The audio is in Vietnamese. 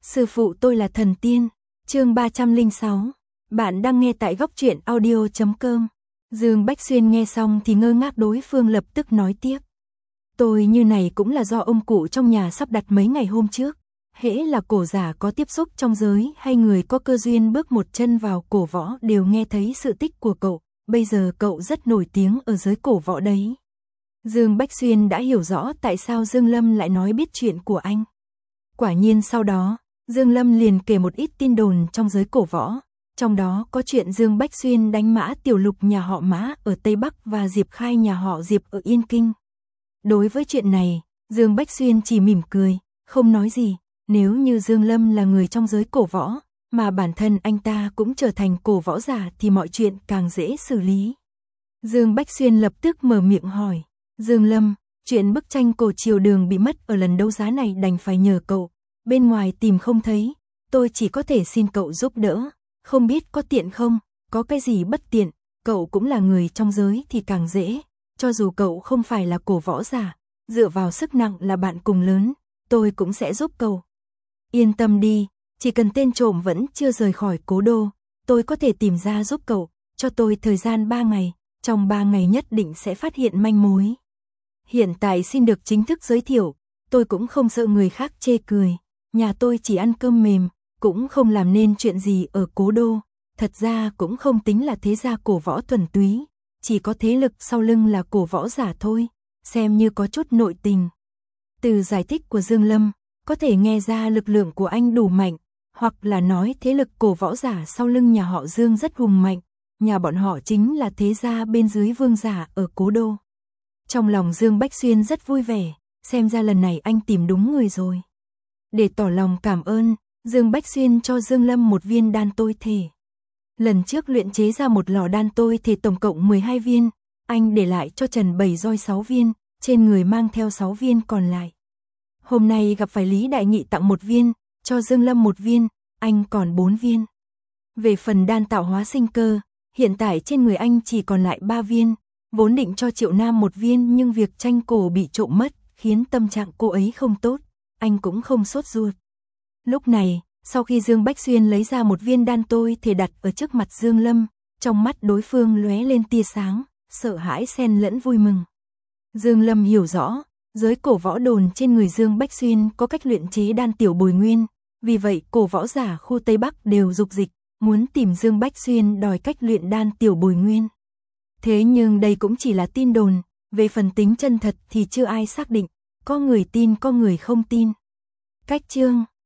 Sư phụ tôi là thần tiên. Chương 306. Bạn đang nghe tại góc truyện audio.com. Dương Bách Xuyên nghe xong thì ngơ ngác, đối phương lập tức nói tiếp. Tôi như này cũng là do ông cụ trong nhà sắp đặt mấy ngày hôm trước. Hễ là cổ giả có tiếp xúc trong giới hay người có cơ duyên bước một chân vào cổ võ đều nghe thấy sự tích của cậu. Bây giờ cậu rất nổi tiếng ở giới cổ võ đấy. Dương Bách Xuyên đã hiểu rõ tại sao Dương Lâm lại nói biết chuyện của anh. Quả nhiên sau đó, Dương Lâm liền kể một ít tin đồn trong giới cổ võ. Trong đó có chuyện Dương Bách Xuyên đánh Mã Tiểu Lục nhà họ Mã ở Tây Bắc và Diệp Khai nhà họ Diệp ở Yên Kinh. Đối với chuyện này, Dương Bách Xuyên chỉ mỉm cười, không nói gì. Nếu như Dương Lâm là người trong giới cổ võ, mà bản thân anh ta cũng trở thành cổ võ giả thì mọi chuyện càng dễ xử lý. Dương Bách Xuyên lập tức mở miệng hỏi, Dương Lâm, chuyện bức tranh cổ triều Đường bị mất ở lần đấu giá này đành phải nhờ cậu, bên ngoài tìm không thấy, tôi chỉ có thể xin cậu giúp đỡ, không biết có tiện không, có cái gì bất tiện, cậu cũng là người trong giới thì càng dễ, cho dù cậu không phải là cổ võ giả, dựa vào sức nặng là bạn cùng lớn, tôi cũng sẽ giúp cậu. Yên tâm đi, chỉ cần tên trộm vẫn chưa rời khỏi cố đô, tôi có thể tìm ra giúp cậu, cho tôi thời gian 3 ngày, trong 3 ngày nhất định sẽ phát hiện manh mối. Hiện tại xin được chính thức giới thiệu, tôi cũng không sợ người khác chê cười, nhà tôi chỉ ăn cơm mềm, cũng không làm nên chuyện gì ở cố đô, thật ra cũng không tính là thế gia cổ võ thuần túy, chỉ có thế lực sau lưng là cổ võ giả thôi, xem như có chút nội tình. Từ giải thích của Dương Lâm, có thể nghe ra lực lượng của anh đủ mạnh, hoặc là nói thế lực cổ võ giả sau lưng nhà họ Dương rất hùng mạnh, nhà bọn họ chính là thế gia bên dưới vương giả ở cố đô. Trong lòng Dương Bách Xuyên rất vui vẻ, xem ra lần này anh tìm đúng người rồi. Để tỏ lòng cảm ơn, Dương Bách Xuyên cho Dương Lâm một viên đan tôi thể. Lần trước luyện chế ra một lò đan tôi thể tổng cộng 12 viên, anh để lại cho Trần Bảy Roi 6 viên, trên người mang theo 6 viên còn lại. Hôm nay gặp phải Lý Đại Nghị tặng 1 viên, cho Dương Lâm 1 viên, anh còn 4 viên. Về phần đan tạo hóa sinh cơ, hiện tại trên người anh chỉ còn lại 3 viên, vốn định cho Triệu Nam 1 viên nhưng việc tranh cổ bị trộm mất, khiến tâm trạng cô ấy không tốt, anh cũng không sốt ruột. Lúc này, sau khi Dương Bách Xuyên lấy ra 1 viên đan tôi thể đặt ở trước mặt Dương Lâm, trong mắt đối phương lóe lên tia sáng, sợ hãi xen lẫn vui mừng. Dương Lâm hiểu rõ, giới cổ võ đồn trên người Dương Bách Xuyên có cách luyện chế đan tiểu bồi nguyên, vì vậy cổ võ giả khu Tây Bắc đều dục dịch, muốn tìm Dương Bách Xuyên đòi cách luyện đan tiểu bồi nguyên. Thế nhưng đây cũng chỉ là tin đồn, về phần tính chân thật thì chưa ai xác định, có người tin có người không tin. Cách chương